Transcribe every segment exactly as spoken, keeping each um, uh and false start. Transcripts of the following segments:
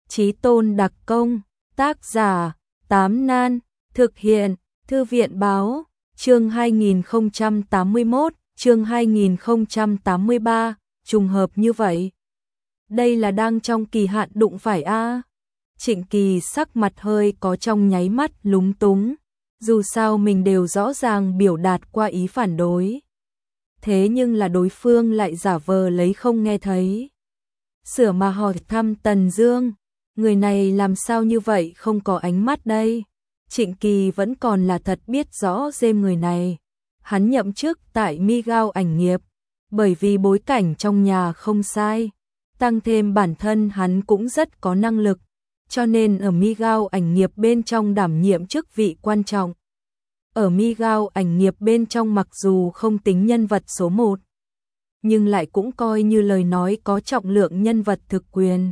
Chí Tôn đặc công, tác giả, Tám Nan, thực hiện, Thư viện báo, chương hai nghìn không trăm tám mươi mốt, chương hai nghìn không trăm tám mươi ba, trùng hợp như vậy. Đây là đang trong kỳ hạn đụng phải a. Trịnh Kỳ sắc mặt hơi có trong nháy mắt lúng túng, dù sao mình đều rõ ràng biểu đạt qua ý phản đối. Thế nhưng là đối phương lại giả vờ lấy không nghe thấy. Sửa mà hỏi thăm Tần Dương, người này làm sao như vậy không có ánh mắt đây. Trịnh Kỳ vẫn còn là thật biết rõ dêm người này. Hắn nhậm chức tại Mi Gao ảnh nghiệp, bởi vì bối cảnh trong nhà không sai, tăng thêm bản thân hắn cũng rất có năng lực, cho nên ở Mi Gao ảnh nghiệp bên trong đảm nhiệm chức vị quan trọng. Ở Mi Gao ảnh nghiệp bên trong mặc dù không tính nhân vật số một, nhưng lại cũng coi như lời nói có trọng lượng nhân vật thực quyền.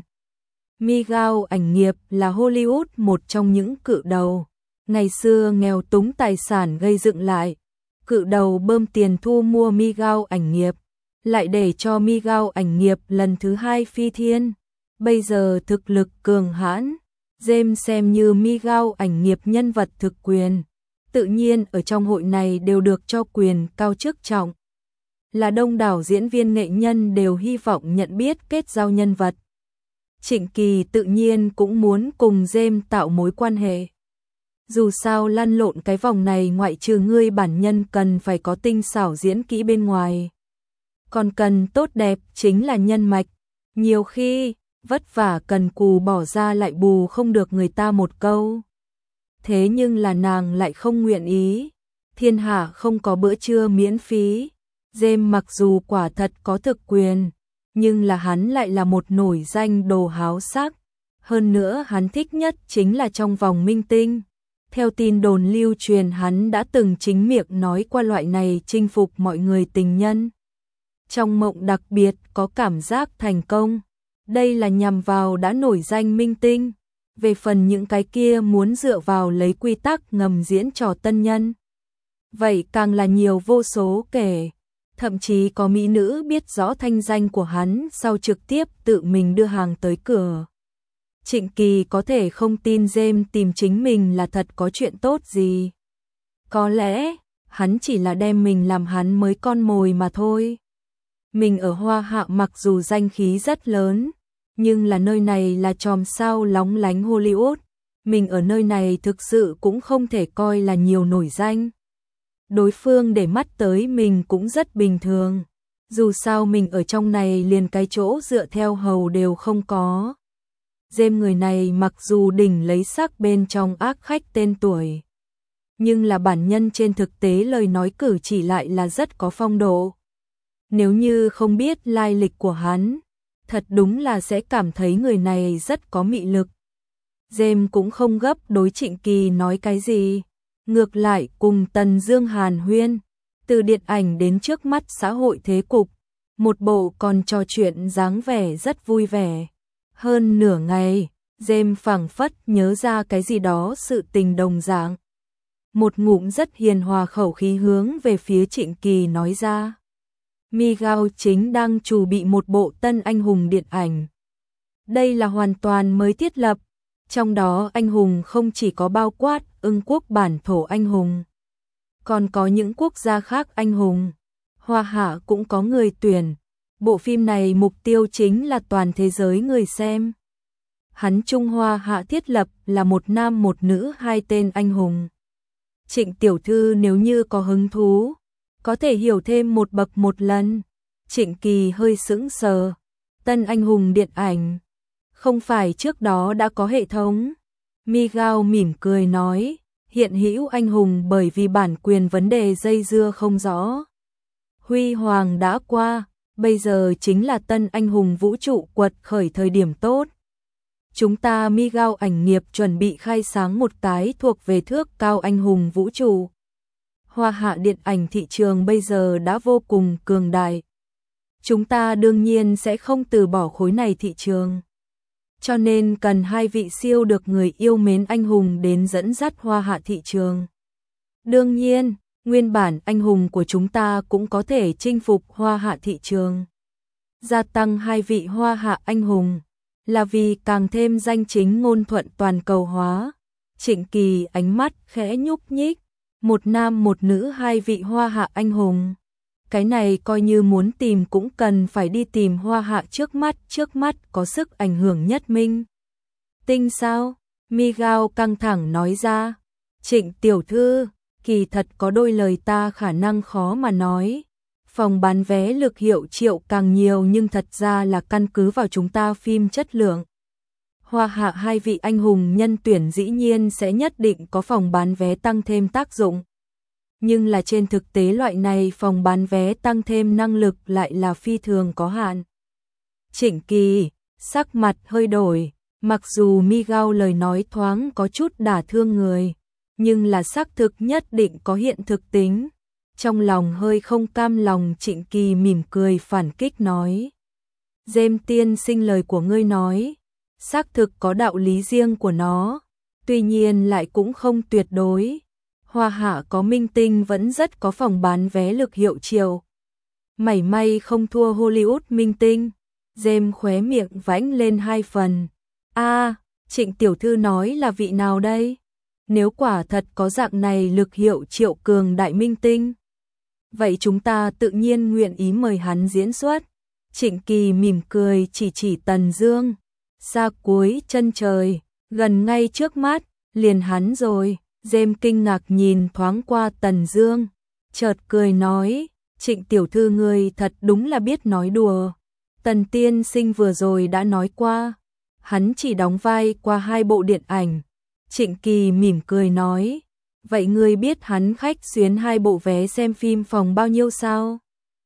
Mi Gao ảnh nghiệp là Hollywood một trong những cự đầu. Ngày xưa nghèo túng tài sản gây dựng lại, cự đầu bơm tiền thu mua Mi Gao ảnh nghiệp, lại để cho Mi Gao ảnh nghiệp lần thứ hai phi thiên. Bây giờ thực lực cường hãn, James xem như Mi Gao ảnh nghiệp nhân vật thực quyền, tự nhiên ở trong hội này đều được cho quyền cao chức trọng. Là đông đảo diễn viên nghệ nhân đều hy vọng nhận biết kết giao nhân vật. Trịnh Kỳ tự nhiên cũng muốn cùng James tạo mối quan hệ. Dù sao lăn lộn cái vòng này ngoại trừ ngươi bản nhân cần phải có tinh xảo diễn kỹ bên ngoài, còn cần tốt đẹp chính là nhân mạch. Nhiều khi vất vả cần cù bỏ ra lại bù không được người ta một câu. Thế nhưng là nàng lại không nguyện ý. Thiên hạ không có bữa trưa miễn phí. James mặc dù quả thật có thực quyền, nhưng là hắn lại là một nổi danh đồ háo sắc. Hơn nữa hắn thích nhất chính là trong vòng minh tinh. Theo tin đồn lưu truyền hắn đã từng chính miệng nói qua loại này chinh phục mọi người tình nhân. Trong mộng đặc biệt có cảm giác thành công. Đây là nhằm vào đã nổi danh minh tinh. Về phần những cái kia muốn dựa vào lấy quy tắc ngầm diễn trò tân nhân, vậy càng là nhiều vô số kể. Thậm chí có mỹ nữ biết rõ thanh danh của hắn sau trực tiếp tự mình đưa hàng tới cửa. Trịnh Kỳ có thể không tin James tìm chính mình là thật có chuyện tốt gì. Có lẽ hắn chỉ là đem mình làm hắn mới con mồi mà thôi. Mình ở Hoa Hạ mặc dù danh khí rất lớn, nhưng là nơi này là chòm sao lóng lánh Hollywood. Mình ở nơi này thực sự cũng không thể coi là nhiều nổi danh. Đối phương để mắt tới mình cũng rất bình thường. Dù sao mình ở trong này liền cái chỗ dựa theo hầu đều không có. James người này mặc dù đỉnh lấy sắc bên trong ác khách tên tuổi, nhưng là bản nhân trên thực tế lời nói cử chỉ lại là rất có phong độ. Nếu như không biết lai lịch của hắn, thật đúng là sẽ cảm thấy người này rất có mị lực. James cũng không gấp đối Trịnh Kỳ nói cái gì, ngược lại cùng Tần Dương hàn huyên, từ điện ảnh đến trước mắt xã hội thế cục, một bộ còn trò chuyện dáng vẻ rất vui vẻ. Hơn nửa ngày, James phảng phất nhớ ra cái gì đó sự tình đồng dạng. Một ngụm rất hiền hòa khẩu khí hướng về phía Trịnh Kỳ nói ra. Mi Gao chính đang chuẩn bị một bộ tân anh hùng điện ảnh. Đây là hoàn toàn mới thiết lập, trong đó anh hùng không chỉ có bao quát Ưng quốc bản thổ anh hùng, còn có những quốc gia khác anh hùng. Hoa Hạ cũng có người tuyển. Bộ phim này mục tiêu chính là toàn thế giới người xem. Hắn Trung Hoa Hạ thiết lập là một nam một nữ hai tên anh hùng. Trịnh tiểu thư nếu như có hứng thú, có thể hiểu thêm một bậc một lần. Trịnh Kỳ hơi sững sờ. Tân anh hùng điện ảnh, không phải trước đó đã có hệ thống. Mi Gao mỉm cười nói, hiện hữu anh hùng bởi vì bản quyền vấn đề dây dưa không rõ. Huy hoàng đã qua, bây giờ chính là tân anh hùng vũ trụ quật khởi thời điểm tốt. Chúng ta Mi Gao ảnh nghiệp chuẩn bị khai sáng một cái thuộc về thước cao anh hùng vũ trụ. Hoa Hạ điện ảnh thị trường bây giờ đã vô cùng cường đại. Chúng ta đương nhiên sẽ không từ bỏ khối này thị trường. Cho nên cần hai vị siêu được người yêu mến anh hùng đến dẫn dắt Hoa Hạ thị trường. Đương nhiên, nguyên bản anh hùng của chúng ta cũng có thể chinh phục Hoa Hạ thị trường. Gia tăng hai vị Hoa Hạ anh hùng là vì càng thêm danh chính ngôn thuận toàn cầu hóa. Trịnh Kỳ ánh mắt khẽ nhúc nhích, một nam một nữ hai vị hoa hạ anh hùng. Cái này coi như muốn tìm cũng cần phải đi tìm hoa hạ trước mắt, trước mắt có sức ảnh hưởng nhất minh. Tinh sao? Migao căng thẳng nói ra. Trịnh tiểu thư, kỳ thật có đôi lời ta khả năng khó mà nói. Phòng bán vé lực hiệu triệu càng nhiều nhưng thật ra là căn cứ vào chúng ta phim chất lượng. Hoa hạ hai vị anh hùng nhân tuyển dĩ nhiên sẽ nhất định có phòng bán vé tăng thêm tác dụng. Nhưng là trên thực tế loại này phòng bán vé tăng thêm năng lực lại là phi thường có hạn. Trịnh Kỳ, sắc mặt hơi đổi, mặc dù Migao lời nói thoáng có chút đả thương người, nhưng là xác thực nhất định có hiện thực tính. Trong lòng hơi không cam lòng, Trịnh Kỳ mỉm cười phản kích nói. Dêm tiên sinh, lời của ngươi nói, xác thực có đạo lý riêng của nó, tuy nhiên lại cũng không tuyệt đối. Hoa hạ có minh tinh vẫn rất có phòng bán vé lực hiệu triệu. Mảy may không thua Hollywood minh tinh. Dêm khóe miệng vãnh lên hai phần. A, Trịnh tiểu thư nói là vị nào đây? Nếu quả thật có dạng này lực hiệu triệu cường đại minh tinh, vậy chúng ta tự nhiên nguyện ý mời hắn diễn xuất. Trịnh Kỳ mỉm cười chỉ chỉ Tần Dương. Xa cuối chân trời, gần ngay trước mắt, liền hắn rồi. Dêm kinh ngạc nhìn thoáng qua Tần Dương, chợt cười nói, Trịnh tiểu thư ngươi thật đúng là biết nói đùa. Tần tiên sinh vừa rồi đã nói qua, hắn chỉ đóng vai qua hai bộ điện ảnh. Trịnh Kỳ mỉm cười nói, vậy ngươi biết hắn khách xuyến hai bộ vé xem phim phòng bao nhiêu sao?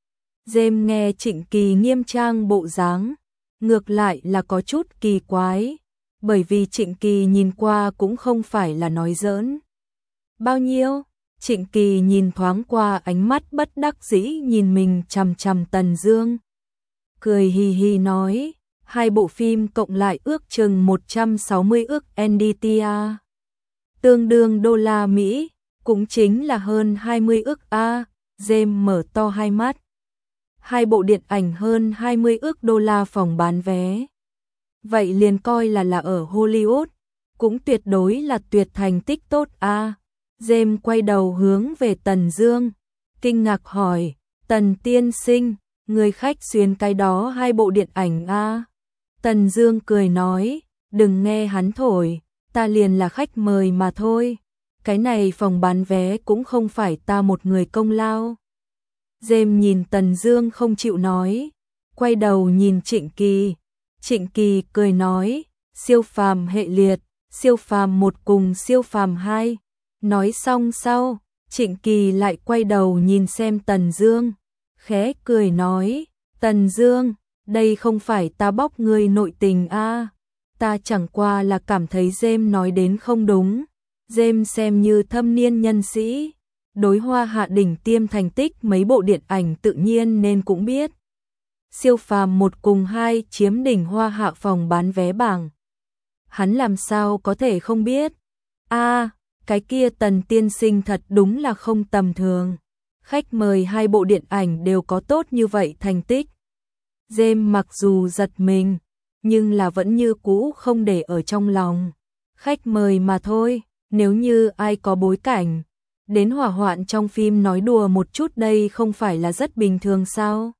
Dêm nghe Trịnh Kỳ nghiêm trang bộ dáng, ngược lại là có chút kỳ quái, bởi vì Trịnh Kỳ nhìn qua cũng không phải là nói giỡn. Bao nhiêu? Trịnh Kỳ nhìn thoáng qua, ánh mắt bất đắc dĩ nhìn mình chằm chằm Tần Dương. Cười hì hì nói, hai bộ phim cộng lại ước chừng một trăm sáu mươi ức en đê tê a. Tương đương đô la Mỹ, cũng chính là hơn hai mươi ức a. Dêm mở to hai mắt. Hai bộ điện ảnh hơn hai mươi ức đô la phòng bán vé. Vậy liền coi là là ở Hollywood, cũng tuyệt đối là tuyệt thành tích tốt a. Dêm quay đầu hướng về Tần Dương, kinh ngạc hỏi, Tần tiên sinh, người khách xuyên cái đó hai bộ điện ảnh a? Tần Dương cười nói, đừng nghe hắn thổi, ta liền là khách mời mà thôi. Cái này phòng bán vé cũng không phải ta một người công lao. Dêm nhìn Tần Dương không chịu nói, quay đầu nhìn Trịnh Kỳ. Trịnh Kỳ cười nói, siêu phàm hệ liệt, siêu phàm một cùng siêu phàm hai. Nói xong sau, Trịnh Kỳ lại quay đầu nhìn xem Tần Dương, khẽ cười nói, Tần Dương, đây không phải ta bóc ngươi nội tình a, ta chẳng qua là cảm thấy Dêm nói đến không đúng. Dêm xem như thâm niên nhân sĩ, đối hoa hạ đỉnh tiêm thành tích mấy bộ điện ảnh tự nhiên nên cũng biết. Siêu phàm một cùng hai chiếm đỉnh hoa hạ phòng bán vé bảng. Hắn làm sao có thể không biết? A, cái kia Tần tiên sinh thật đúng là không tầm thường. Khách mời hai bộ điện ảnh đều có tốt như vậy thành tích. Dêm mặc dù giật mình, nhưng là vẫn như cũ không để ở trong lòng. Khách mời mà thôi, nếu như ai có bối cảnh, đến hỏa hoạn trong phim nói đùa một chút đây không phải là rất bình thường sao?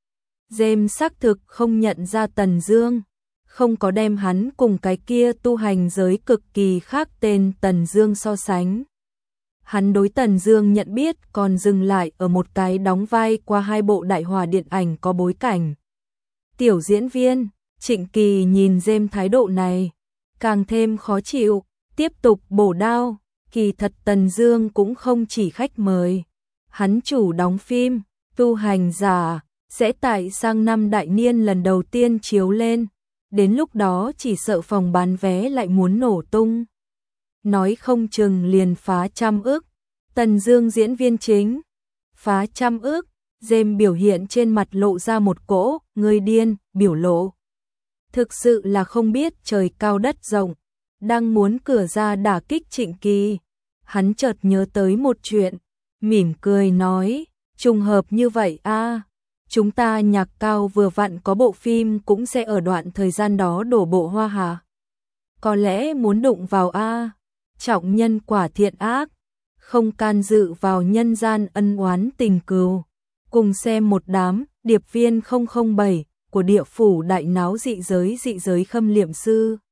Dêm xác thực không nhận ra Tần Dương, không có đem hắn cùng cái kia tu hành giới cực kỳ khác tên Tần Dương so sánh. Hắn đối Tần Dương nhận biết còn dừng lại ở một cái đóng vai qua hai bộ đại hỏa điện ảnh có bối cảnh. Tiểu diễn viên, Trịnh Kỳ nhìn Dêm thái độ này, càng thêm khó chịu, tiếp tục bổ đao, kỳ thật Tần Dương cũng không chỉ khách mời. Hắn chủ đóng phim, tu hành giả, sẽ tại sang năm đại niên lần đầu tiên chiếu lên, đến lúc đó chỉ sợ phòng bán vé lại muốn nổ tung. Nói không chừng liền phá trăm ức. Tần Dương diễn viên chính, phá trăm ức. Dêm biểu hiện trên mặt lộ ra một cỗ người điên biểu lộ. Thực sự là không biết trời cao đất rộng, đang muốn cửa ra đả kích Trịnh Kỳ. Hắn chợt nhớ tới một chuyện, mỉm cười nói, trùng hợp như vậy a. chúng ta nhạc cao vừa vặn có bộ phim cũng sẽ ở đoạn thời gian đó đổ bộ hoa hả? Có lẽ muốn đụng vào a, trọng nhân quả thiện ác, không can dự vào nhân gian ân oán tình cừu. Cùng xem một đám điệp viên không không bảy của địa phủ đại náo dị giới dị giới khâm liệm sư.